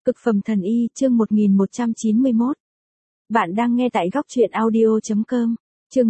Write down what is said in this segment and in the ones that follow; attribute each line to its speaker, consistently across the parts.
Speaker 1: Cực phẩm thần y, chương 1191. Bạn đang nghe tại góc truyện audio.com. Chương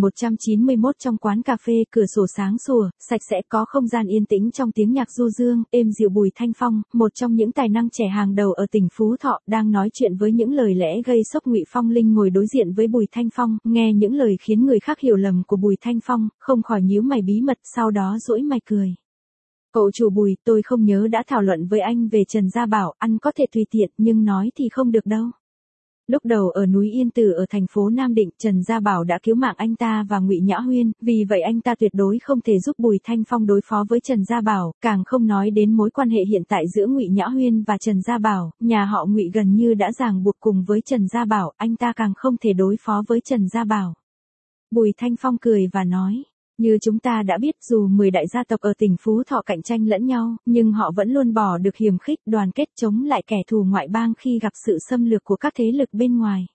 Speaker 1: 1191. Trong quán cà phê, cửa sổ sáng sủa, sạch sẽ, có không gian yên tĩnh trong tiếng nhạc du dương, êm dịu. Bùi Thanh Phong, một trong những tài năng trẻ hàng đầu ở tỉnh Phú Thọ, đang nói chuyện với những lời lẽ gây sốc. Ngụy Phong Linh ngồi đối diện với Bùi Thanh Phong, nghe những lời khiến người khác hiểu lầm của Bùi Thanh Phong, không khỏi nhíu mày bí mật, sau đó giũi mày cười. Cậu chủ Bùi, tôi không nhớ đã thảo luận với anh về Trần Gia Bảo, ăn có thể tùy tiện, nhưng nói thì không được đâu. Lúc đầu ở núi Yên Tử ở thành phố Nam Định, Trần Gia Bảo đã cứu mạng anh ta và Ngụy Nhã Huyên, vì vậy anh ta tuyệt đối không thể giúp Bùi Thanh Phong đối phó với Trần Gia Bảo, càng không nói đến mối quan hệ hiện tại giữa Ngụy Nhã Huyên và Trần Gia Bảo, nhà họ Ngụy gần như đã ràng buộc cùng với Trần Gia Bảo, anh ta càng không thể đối phó với Trần Gia Bảo. Bùi Thanh Phong cười và nói. Như chúng ta đã biết, dù 10 đại gia tộc ở tỉnh Phú Thọ cạnh tranh lẫn nhau, nhưng họ vẫn luôn bỏ được hiềm khích, đoàn kết chống lại kẻ thù ngoại bang khi gặp sự xâm lược của các thế lực bên ngoài.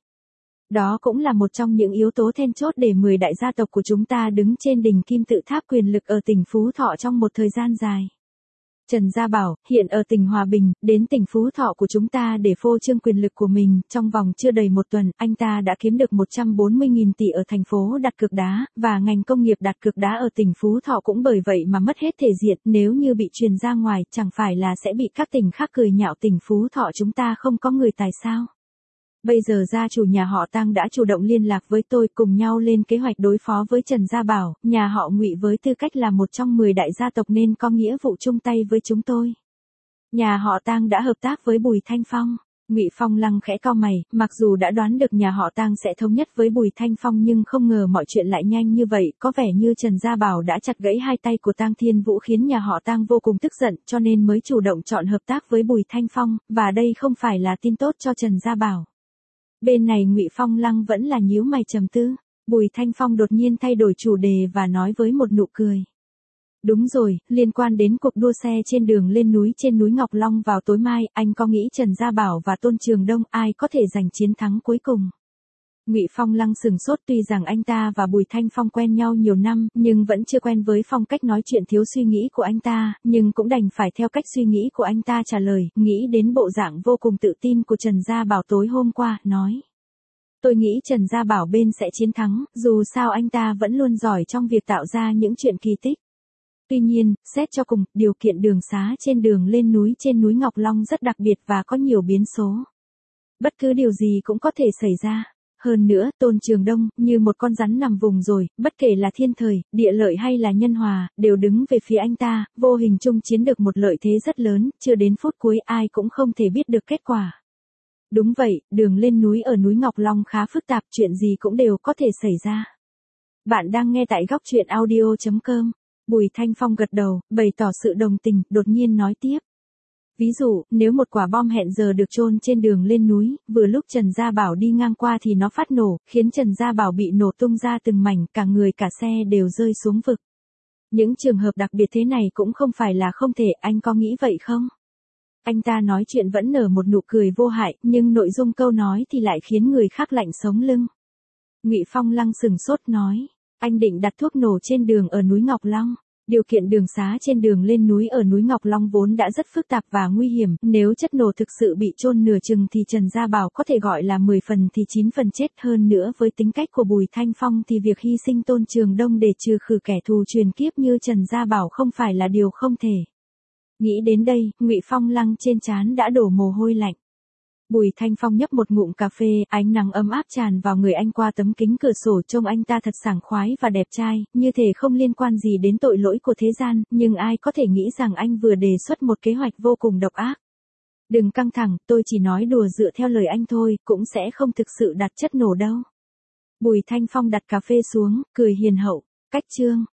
Speaker 1: Đó cũng là một trong những yếu tố then chốt để 10 đại gia tộc của chúng ta đứng trên đỉnh kim tự tháp quyền lực ở tỉnh Phú Thọ trong một thời gian dài. Trần Gia Bảo, hiện ở tỉnh Hòa Bình, đến tỉnh Phú Thọ của chúng ta để phô trương quyền lực của mình, trong vòng chưa đầy một tuần, anh ta đã kiếm được 140.000 tỷ ở thành phố đặt cược đá, và ngành công nghiệp đặt cược đá ở tỉnh Phú Thọ cũng bởi vậy mà mất hết thể diện, nếu như bị truyền ra ngoài, chẳng phải là sẽ bị các tỉnh khác cười nhạo tỉnh Phú Thọ chúng ta không có người tài sao. Bây giờ gia chủ nhà họ Tăng đã chủ động liên lạc với tôi, cùng nhau lên kế hoạch đối phó với Trần Gia Bảo, nhà họ Ngụy với tư cách là một trong 10 đại gia tộc nên có nghĩa vụ chung tay với chúng tôi. Nhà họ Tăng đã hợp tác với Bùi Thanh Phong. Ngụy Phong Lăng khẽ cau mày, mặc dù đã đoán được nhà họ Tăng sẽ thống nhất với Bùi Thanh Phong nhưng không ngờ mọi chuyện lại nhanh như vậy, có vẻ như Trần Gia Bảo đã chặt gãy hai tay của Tăng Thiên Vũ khiến nhà họ Tăng vô cùng tức giận, cho nên mới chủ động chọn hợp tác với Bùi Thanh Phong, và đây không phải là tin tốt cho Trần Gia Bảo. Bên này Ngụy Phong Lăng vẫn là nhíu mày trầm tư, Bùi Thanh Phong đột nhiên thay đổi chủ đề và nói với một nụ cười. Đúng rồi, liên quan đến cuộc đua xe trên đường lên núi trên núi Ngọc Long vào tối mai, anh có nghĩ Trần Gia Bảo và Tôn Trường Đông ai có thể giành chiến thắng cuối cùng? Ngụy Phong Lăng sừng sốt, tuy rằng anh ta và Bùi Thanh Phong quen nhau nhiều năm, nhưng vẫn chưa quen với phong cách nói chuyện thiếu suy nghĩ của anh ta, nhưng cũng đành phải theo cách suy nghĩ của anh ta trả lời, nghĩ đến bộ dạng vô cùng tự tin của Trần Gia Bảo tối hôm qua, nói. Tôi nghĩ Trần Gia Bảo bên sẽ chiến thắng, dù sao anh ta vẫn luôn giỏi trong việc tạo ra những chuyện kỳ tích. Tuy nhiên, xét cho cùng, điều kiện đường xá trên đường lên núi trên núi Ngọc Long rất đặc biệt và có nhiều biến số. Bất cứ điều gì cũng có thể xảy ra. Hơn nữa, Tôn Trường Đông, như một con rắn nằm vùng rồi, bất kể là thiên thời, địa lợi hay là nhân hòa, đều đứng về phía anh ta, vô hình chung chiến được một lợi thế rất lớn, chưa đến phút cuối ai cũng không thể biết được kết quả. Đúng vậy, đường lên núi ở núi Ngọc Long khá phức tạp, chuyện gì cũng đều có thể xảy ra. Bạn đang nghe tại góc truyện audio.com. Bùi Thanh Phong gật đầu, bày tỏ sự đồng tình, đột nhiên nói tiếp. Ví dụ, nếu một quả bom hẹn giờ được chôn trên đường lên núi, vừa lúc Trần Gia Bảo đi ngang qua thì nó phát nổ, khiến Trần Gia Bảo bị nổ tung ra từng mảnh, cả người cả xe đều rơi xuống vực. Những trường hợp đặc biệt thế này cũng không phải là không thể, anh có nghĩ vậy không? Anh ta nói chuyện vẫn nở một nụ cười vô hại, nhưng nội dung câu nói thì lại khiến người khác lạnh sống lưng. Ngụy Phong Lăng sừng sốt nói, anh định đặt thuốc nổ trên đường ở núi Ngọc Long. Điều kiện đường xá trên đường lên núi ở núi Ngọc Long vốn đã rất phức tạp và nguy hiểm, nếu chất nổ thực sự bị chôn nửa chừng thì Trần Gia Bảo có thể gọi là 10 phần thì 9 phần chết, hơn nữa với tính cách của Bùi Thanh Phong thì việc hy sinh Tôn Trường Đông để trừ khử kẻ thù truyền kiếp như Trần Gia Bảo không phải là điều không thể. Nghĩ đến đây, Ngụy Phong Lăng trên trán đã đổ mồ hôi lạnh. Bùi Thanh Phong nhấp một ngụm cà phê, ánh nắng ấm áp tràn vào người anh qua tấm kính cửa sổ, trông anh ta thật sảng khoái và đẹp trai, như thể không liên quan gì đến tội lỗi của thế gian, nhưng ai có thể nghĩ rằng anh vừa đề xuất một kế hoạch vô cùng độc ác. Đừng căng thẳng, tôi chỉ nói đùa dựa theo lời anh thôi, cũng sẽ không thực sự đặt chất nổ đâu. Bùi Thanh Phong đặt cà phê xuống, cười hiền hậu, cách chương.